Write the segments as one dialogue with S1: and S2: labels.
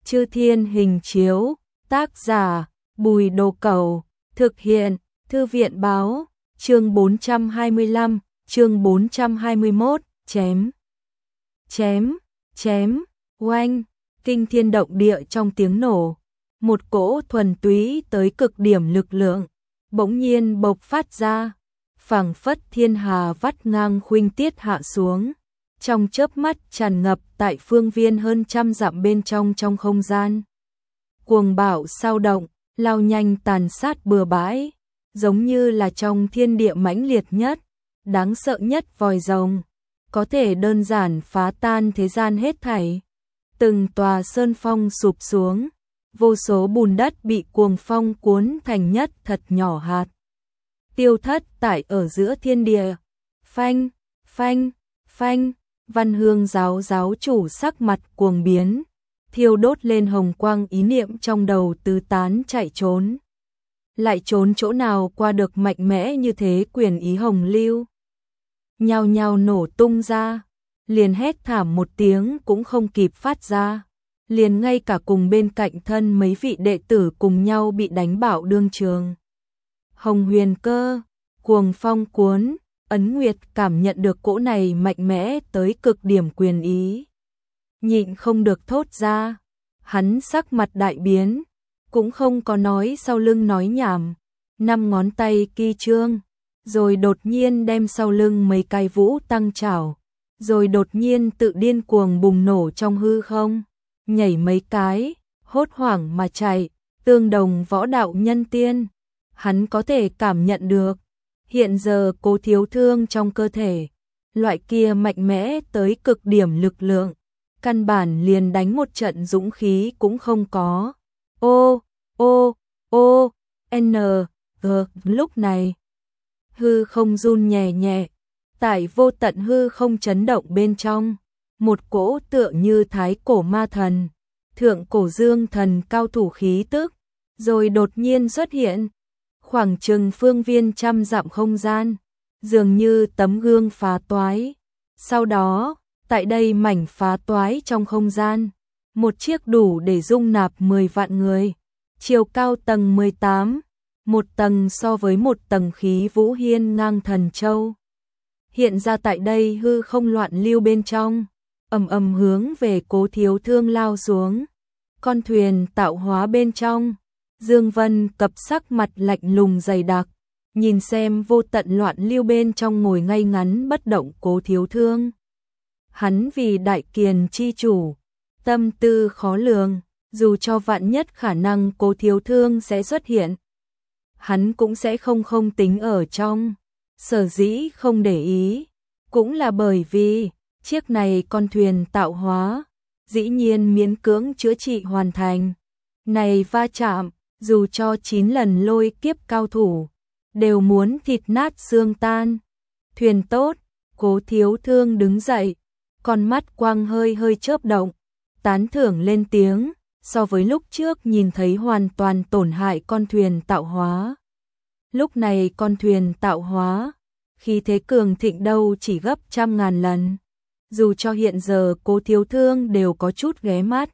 S1: Chư Thiên Hình Chiếu, tác giả Bùi Đồ Cẩu, thực hiện Thư viện báo, chương 425, chương 421, chém, oanh, kinh thiên động địa trong tiếng nổ. Một cỗ thuần túy tới cực điểm lực lượng, bỗng nhiên bộc phát ra, phảng phất thiên hà vắt ngang khuynh tiết hạ xuống. Trong chớp mắt tràn ngập tại phương viên hơn trăm dặm bên trong không gian. Cuồng bạo sao động, lao nhanh tàn sát bừa bãi, giống như là trong thiên địa mãnh liệt nhất, đáng sợ nhất vòi rồng, có thể đơn giản phá tan thế gian hết thảy. Từng tòa sơn phong sụp xuống, vô số bùn đất bị cuồng phong cuốn thành nhất thật nhỏ hạt, tiêu thất tại ở giữa thiên địa. Phanh, phanh, phanh. Văn Hương giáo chủ sắc mặt cuồng biến, thiêu đốt lên hồng quang, ý niệm trong đầu tứ tán chạy trốn. Lại trốn chỗ nào qua được mạnh mẽ như thế quyền ý hồng lưu. Nhao nhao nổ tung ra, liền hét thảm một tiếng cũng không kịp phát ra. Liền ngay cả cùng bên cạnh thân mấy vị đệ tử cùng nhau bị đánh bạo đương trường. Hồng Huyền Cơ, cuồng phong cuốn. Ấn Nguyệt cảm nhận được cỗ này mạnh mẽ tới cực điểm quyền ý, nhịn không được thốt ra. Hắn sắc mặt đại biến, cũng không có nói sau lưng nói nhảm, 5 ngón tay ki chương, rồi đột nhiên đem sau lưng mấy cái vũ tăng trảo, rồi đột nhiên tự điên cuồng bùng nổ trong hư không, nhảy mấy cái, hốt hoảng mà chạy, tương đồng võ đạo nhân tiên. Hắn có thể cảm nhận được hiện giờ Cố Thiếu Thương trong cơ thể, loại kia mạnh mẽ tới cực điểm lực lượng, căn bản liền đánh một trận dũng khí cũng không có. Lúc này, hư không run nhẹ nhẹ, tại vô tận hư không chấn động bên trong, một cỗ tựa như thái cổ ma thần, thượng cổ dương thần cao thủ khí tức, rồi đột nhiên xuất hiện. Khoảng chừng phương viên trăm dặm không gian, dường như tấm gương phá toái. Sau đó, tại đây mảnh phá toái trong không gian, một chiếc đủ để dung nạp 10 vạn người, chiều cao tầng 18, một tầng so với một tầng khí vũ hiên ngang thần châu. Hiện ra tại đây hư không loạn lưu bên trong, ầm ầm hướng về Cố Thiếu Thương lao xuống. Con thuyền tạo hóa bên trong, Dương Vân Cập sắc mặt lạnh lùng dày đặc, nhìn xem vô tận loạn lưu bên trong ngồi ngay ngắn bất động Cố Thiếu Thương. Hắn vì đại kiền chi chủ, tâm tư khó lường, dù cho vạn nhất khả năng Cố Thiếu Thương sẽ xuất hiện, hắn cũng sẽ không tính ở trong. Sở dĩ không để ý, cũng là bởi vì chiếc này con thuyền tạo hóa, dĩ nhiên miễn cưỡng chữa trị hoàn thành. Này va chạm, dù cho 9 lần lôi kiếp cao thủ, đều muốn thịt nát xương tan. Thuyền tốt, Cố Thiếu Thương đứng dậy, con mắt quang hơi chớp động, tán thưởng lên tiếng, so với lúc trước nhìn thấy hoàn toàn tổn hại con thuyền tạo hóa. Lúc này con thuyền tạo hóa, khí thế cường thịnh đâu chỉ gấp 100.000 lần. Dù cho hiện giờ Cố Thiếu Thương đều có chút ghé mắt.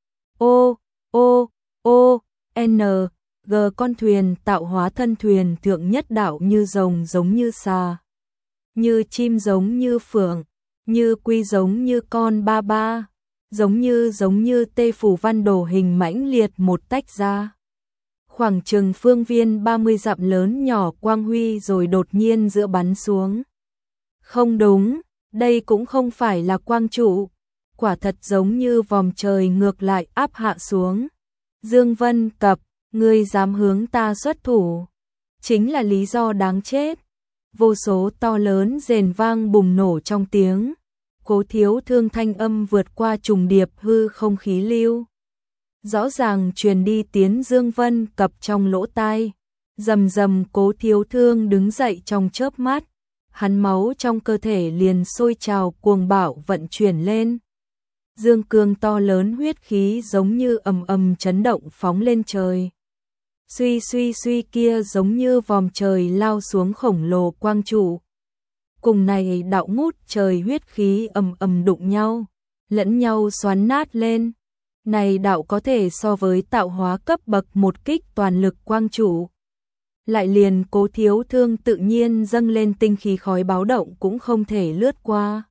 S1: Con thuyền tạo hóa thân thuyền thượng nhất đạo như rồng giống như xà, như chim giống như phượng, như quy giống như con ba ba, giống như tê phủ văn đồ hình mãnh liệt một tách ra. Khoảng chừng phương viên 30 dặm lớn nhỏ quang huy rồi đột nhiên giữa bắn xuống. Không đúng, đây cũng không phải là quang trụ, quả thật giống như vòm trời ngược lại áp hạ xuống. Dương Vân Cập, ngươi dám hướng ta xuất thủ, chính là lý do đáng chết. Vô số to lớn rền vang bùng nổ trong tiếng. Cố Thiếu Thương thanh âm vượt qua trùng điệp hư không khí lưu, rõ ràng truyền đi tiến Dương Vân Cập trong lỗ tai. Rầm rầm. Cố Thiếu Thương đứng dậy trong chớp mắt, hắn máu trong cơ thể liền sôi trào cuồng bạo vận chuyển lên. Dương cương to lớn huyết khí giống như ầm ầm chấn động phóng lên trời. Suy kia giống như vòm trời lao xuống khổng lồ quang trụ. Cùng này đạo ngút trời huyết khí ầm ầm đụng nhau, lẫn nhau xoắn nát lên. Này đạo có thể so với tạo hóa cấp bậc một kích toàn lực quang chủ. Lại liền Cố Thiếu Thương tự nhiên dâng lên tinh khí khói báo động cũng không thể lướt qua.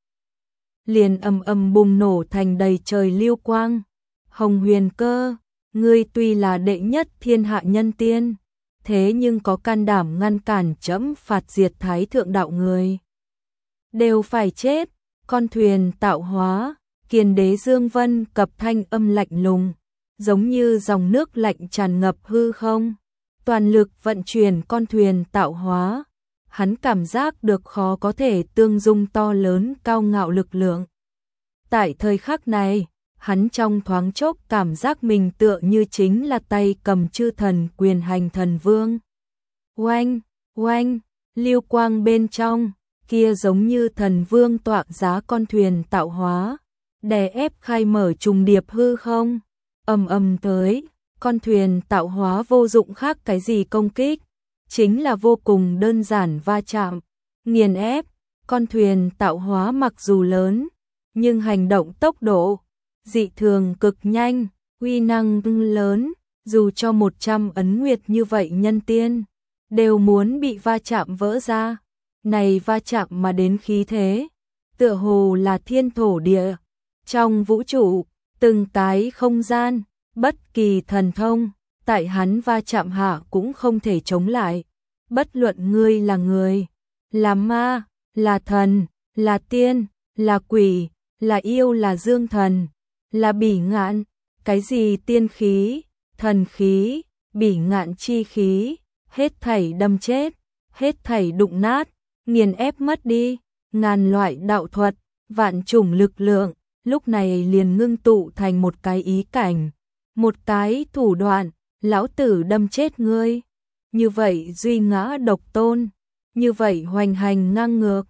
S1: Liền ầm ầm bùng nổ thành đầy trời lưu quang. Hồng Huyền Cơ, ngươi tuy là đệ nhất thiên hạ nhân tiên, thế nhưng có can đảm ngăn cản trẫm phạt diệt Thái Thượng đạo người, đều phải chết. Con thuyền tạo hóa, Kiền Đế Dương Vân cập thanh âm lạnh lùng, giống như dòng nước lạnh tràn ngập hư không. Toàn lực vận chuyển con thuyền tạo hóa, hắn cảm giác được khó có thể tương dung to lớn cao ngạo lực lượng. Tại thời khắc này, hắn trong thoáng chốc cảm giác mình tựa như chính là tay cầm chư thần quyền hành thần vương. Oanh, oanh, lưu quang bên trong, kia giống như thần vương tọa giá con thuyền tạo hóa, đè ép khai mở trùng điệp hư không, ầm ầm tới. Con thuyền tạo hóa vô dụng khác cái gì công kích, chính là vô cùng đơn giản va chạm, nghiền ép. Con thuyền tạo hóa mặc dù lớn, nhưng hành động tốc độ dị thường cực nhanh, uy năng lớn, dù cho 100 ấn nguyệt như vậy nhân tiên, đều muốn bị va chạm vỡ ra. Này va chạm mà đến khí thế, tựa hồ là thiên thổ địa, trong vũ trụ, từng cái không gian, bất kỳ thần thông, tại hắn va chạm hạ cũng không thể chống lại. Bất luận ngươi là người, là ma, là thần, là tiên, là quỷ, là yêu, là dương thần, là bỉ ngạn, cái gì tiên khí, thần khí, bỉ ngạn chi khí, hết thảy đâm chết, hết thảy đụng nát, nghiền ép mất đi. Ngàn loại đạo thuật, vạn chủng lực lượng, lúc này liền ngưng tụ thành một cái ý cảnh, một cái thủ đoạn. Lão tử đâm chết ngươi, như vậy duy ngã độc tôn, như vậy hoành hành ngang ngược.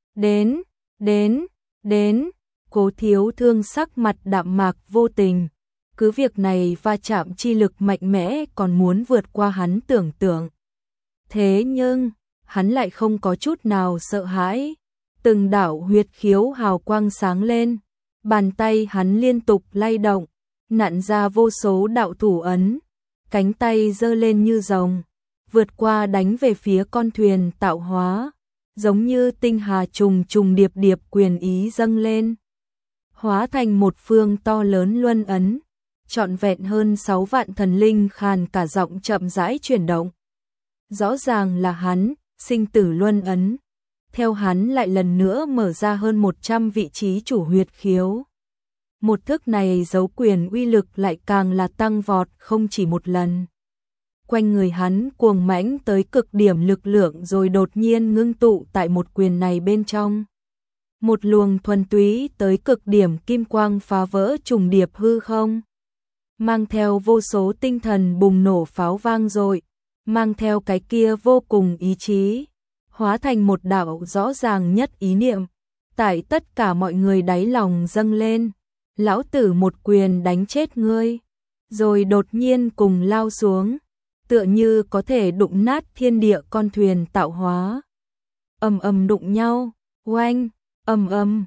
S1: Đến, Cố Thiếu Thương sắc mặt đạm mạc vô tình, cứ việc này va chạm chi lực mạnh mẽ còn muốn vượt qua hắn tưởng tượng. Thế nhưng, hắn lại không có chút nào sợ hãi, từng đạo huyệt khiếu hào quang sáng lên, bàn tay hắn liên tục lay động, nặn ra vô số đạo thủ ấn, cánh tay giơ lên như rồng, vượt qua đánh về phía con thuyền tạo hóa, giống như tinh hà trùng trùng điệp điệp quyền ý dâng lên, hóa thành một phương to lớn luân ấn, trọn vẹn hơn 6 vạn thần linh khàn cả giọng chậm rãi chuyển động. Rõ ràng là hắn, sinh tử luân ấn. Theo hắn lại lần nữa mở ra hơn 100 vị trí chủ huyệt khiếu. Một thức này giấu quyền uy lực lại càng là tăng vọt không chỉ một lần. Quanh người hắn cuồng mãnh tới cực điểm lực lượng rồi đột nhiên ngưng tụ tại một quyền này bên trong. Một luồng thuần túy tới cực điểm kim quang phá vỡ trùng điệp hư không. Mang theo vô số tinh thần bùng nổ pháo vang dội, mang theo cái kia vô cùng ý chí, hóa thành một đạo rõ ràng nhất ý niệm, tại tất cả mọi người đáy lòng dâng lên. Lão tử một quyền đánh chết ngươi, rồi đột nhiên cùng lao xuống, tựa như có thể đụng nát thiên địa con thuyền tạo hóa. Ầm ầm đụng nhau, oanh, ầm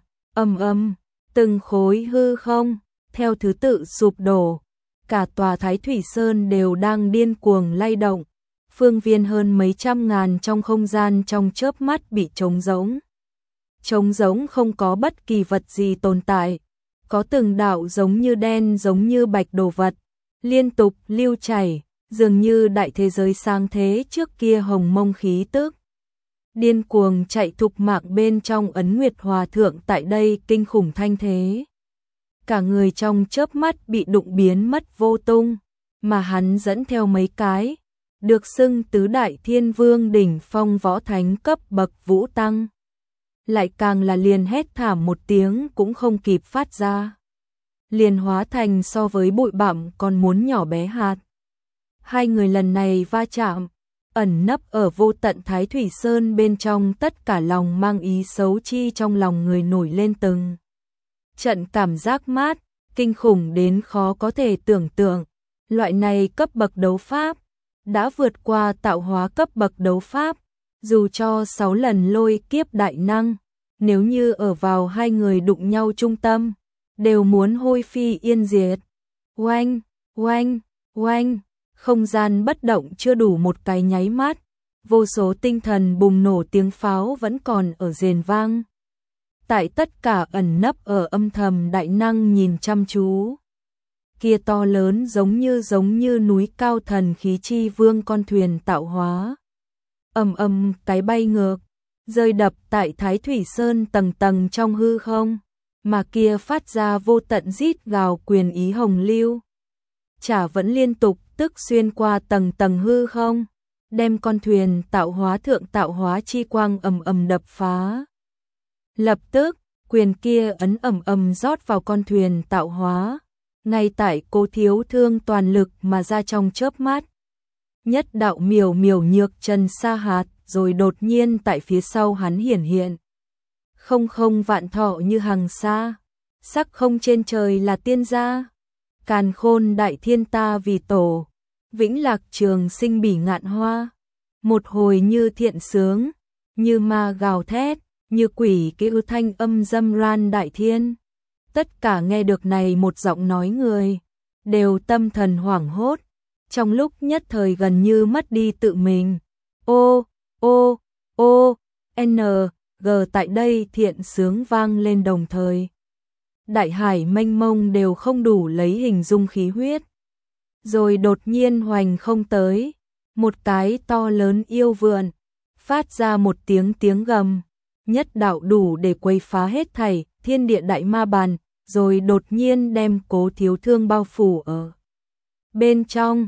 S1: ầm, từng khối hư không theo thứ tự sụp đổ, cả tòa Thái Thủy Sơn đều đang điên cuồng lay động, phương viên hơn mấy trăm ngàn trong không gian trong chớp mắt bị trống rỗng. Trống rỗng không có bất kỳ vật gì tồn tại, có từng đạo giống như đen giống như bạch đồ vật, liên tục lưu chảy, dường như đại thế giới sang thế trước kia hồng mông khí tức. Điên cuồng chạy thục mạng bên trong Ấn Nguyệt Hòa Thượng tại đây kinh khủng thanh thế. Cả người trong chớp mắt bị đụng biến mất vô tung, mà hắn dẫn theo mấy cái, được xưng tứ đại thiên vương đỉnh phong võ thánh cấp bậc vũ tăng. Lại càng là liền hét thảm một tiếng cũng không kịp phát ra. Liền hóa thành so với bụi bặm còn muốn nhỏ bé hạt. Hai người lần này va chạm, ẩn nấp ở vô tận Thái Thủy Sơn bên trong tất cả lòng mang ý xấu chi trong lòng người nổi lên từng trận cảm giác mát, kinh khủng đến khó có thể tưởng tượng. Loại này cấp bậc đấu pháp, đã vượt qua tạo hóa cấp bậc đấu pháp, dù cho 6 lần lôi kiếp đại năng, nếu như ở vào hai người đụng nhau trung tâm, đều muốn hôi phi yên diệt. oanh, oanh, oanh, không gian bất động chưa đủ một cái nháy mắt, vô số tinh thần bùng nổ tiếng pháo vẫn còn ở rền vang. Tại tất cả ẩn nấp ở âm thầm đại năng nhìn chăm chú. Kia to lớn giống như núi cao thần khí chi vương con thuyền tạo hóa. Ầm cái bay ngược, rơi đập tại Thái Thủy Sơn tầng tầng trong hư không, mà kia phát ra vô tận rít gào quyền ý hồng lưu. Chả vẫn liên tục tức xuyên qua tầng tầng hư không, đem con thuyền tạo hóa thượng tạo hóa chi quang ầm đập phá. Lập tức, quyền kia ấn ầm rót vào con thuyền tạo hóa, ngay tại Cố Thiếu Thương toàn lực mà ra trong chớp mắt. Nhất đạo miểu nhược trần sa hạt, rồi đột nhiên tại phía sau hắn hiển hiện. Không vạn thọ như hằng sa, sắc không trên trời là tiên gia, càn khôn đại thiên ta vì tổ, vĩnh lạc trường sinh bỉ ngạn hoa. Một hồi như thiện sướng, như ma gào thét, như quỷ kêu thanh âm dâm ran đại thiên. Tất cả nghe được này một giọng nói người, đều tâm thần hoảng hốt, trong lúc nhất thời gần như mất đi tự mình. N, G tại đây thiện sướng vang lên đồng thời. Đại hải mênh mông đều không đủ lấy hình dung khí huyết. Rồi đột nhiên hoành không tới, một cái to lớn yêu vượn, phát ra một tiếng gầm, nhất đạo đủ để quấy phá hết thảy, thiên địa đại ma bàn, rồi đột nhiên đem Cố Thiếu Thương bao phủ ở bên trong.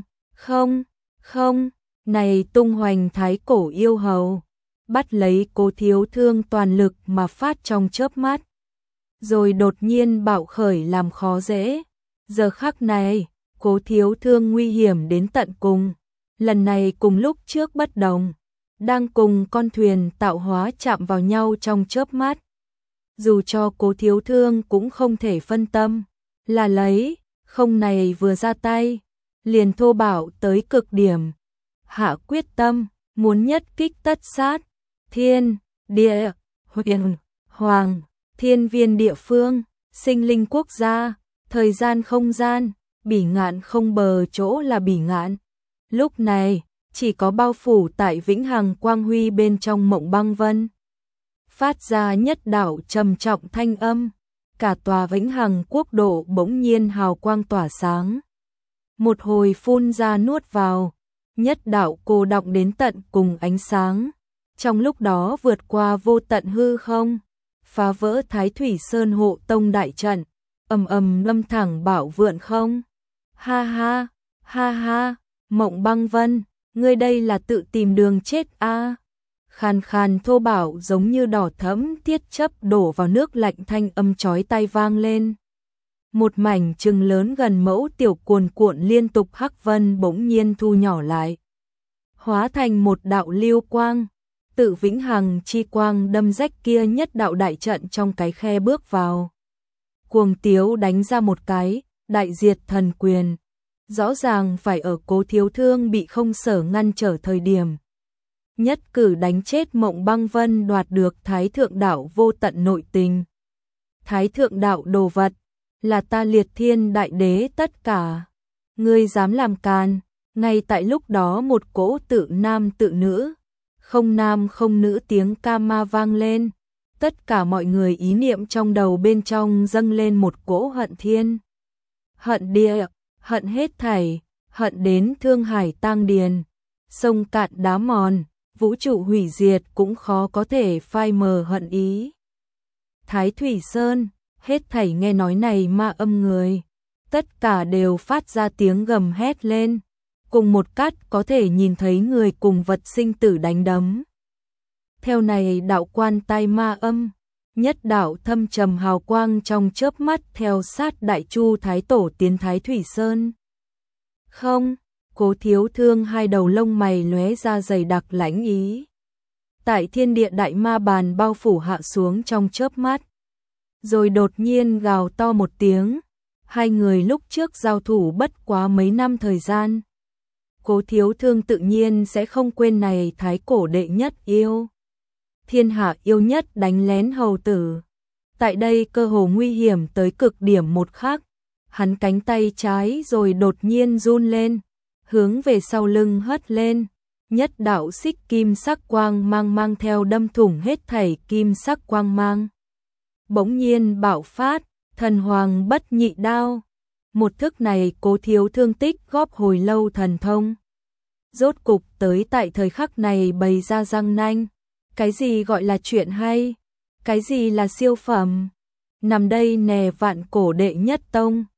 S1: Không, này tung hoành thái cổ yêu hầu, bắt lấy Cố Thiếu Thương toàn lực mà phát trong chớp mắt, rồi đột nhiên bạo khởi làm khó dễ. Giờ khắc này, Cố Thiếu Thương nguy hiểm đến tận cùng, lần này cùng lúc trước bất đồng, đang cùng con thuyền tạo hóa chạm vào nhau trong chớp mắt. Dù cho Cố Thiếu Thương cũng không thể phân tâm, là lấy, không này vừa ra tay, liền thô bạo tới cực điểm, hạ quyết tâm, muốn nhất kích tất sát, thiên, địa, huyền, hoàng, thiên viên địa phương, sinh linh quốc gia, thời gian không gian, bỉ ngạn không bờ chỗ là bỉ ngạn. Lúc này, chỉ có bao phủ tại vĩnh hằng quang huy bên trong Mộng Băng Vân. Phát ra nhất đạo trầm trọng thanh âm, cả tòa vĩnh hằng quốc độ bỗng nhiên hào quang tỏa sáng. Một hồi phun ra nuốt vào, nhất đạo cô đọng đến tận cùng ánh sáng. Trong lúc đó vượt qua vô tận hư không, phá vỡ Thái Thủy Sơn hộ tông đại trận, lâm thẳng bảo vượn không. Ha ha, Mộng Băng Vân, ngươi đây là tự tìm đường chết a. Khàn thô bạo giống như đỏ thẫm tiết chấp đổ vào nước lạnh thanh âm chói tai vang lên. Một mảnh chừng lớn gần mẫu tiểu cuồn cuộn liên tục hắc vân bỗng nhiên thu nhỏ lại, hóa thành một đạo lưu quang, tự vĩnh hằng chi quang đâm rách kia nhất đạo đại trận trong cái khe bước vào. Cuồng Tiếu đánh ra một cái đại diệt thần quyền, rõ ràng phải ở Cố Thiếu Thương bị không sở ngăn trở thời điểm, nhất cử đánh chết Mộng Băng Vân, đoạt được Thái Thượng Đạo vô tận nội tình. Thái Thượng Đạo đồ vật, là ta Liệt Thiên Đại Đế tất cả. Ngươi dám làm càn? Ngay tại lúc đó một cỗ tự nam tự nữ, không nam không nữ tiếng ca ma vang lên. Tất cả mọi người ý niệm trong đầu bên trong dâng lên một cỗ hận thiên, hận địa, hận hết thảy, hận đến thương hải tang điền, sông cạn đá mòn, vũ trụ hủy diệt cũng khó có thể phai mờ hận ý. Thái Thủy Sơn, hết thảy nghe nói này ma âm người, tất cả đều phát ra tiếng gầm hét lên, cùng một cắt có thể nhìn thấy người cùng vật sinh tử đánh đấm. Theo này đạo quan tai ma âm, nhất đạo thâm trầm hào quang trong chớp mắt theo sát Đại Chu Thái Tổ tiến Thái Thủy Sơn. Không, Cố Thiếu Thương hai đầu lông mày lóe ra dày đặc lãnh ý. Tại thiên địa đại ma bàn bao phủ hạ xuống trong chớp mắt, rồi đột nhiên gào to một tiếng. Hai người lúc trước giao thủ bất quá mấy năm thời gian, Cố Thiếu Thương tự nhiên sẽ không quên này thái cổ đệ nhất yêu, thiên hạ yêu nhất đánh lén hầu tử. Tại đây cơ hồ nguy hiểm tới cực điểm một khắc, hắn cánh tay trái rồi đột nhiên run lên, hướng về sau lưng hất lên, nhất đạo xích kim sắc quang mang mang theo đâm thủng hết thảy kim sắc quang mang. Bỗng nhiên bạo phát, thần hoàng bất nhị đao. Một thức này Cố Thiếu thương tích góp hồi lâu thần thông. Rốt cục tới tại thời khắc này bày ra răng nanh. Cái gì gọi là chuyện hay? Cái gì là siêu phẩm? Nằm đây nè vạn cổ đệ nhất tông.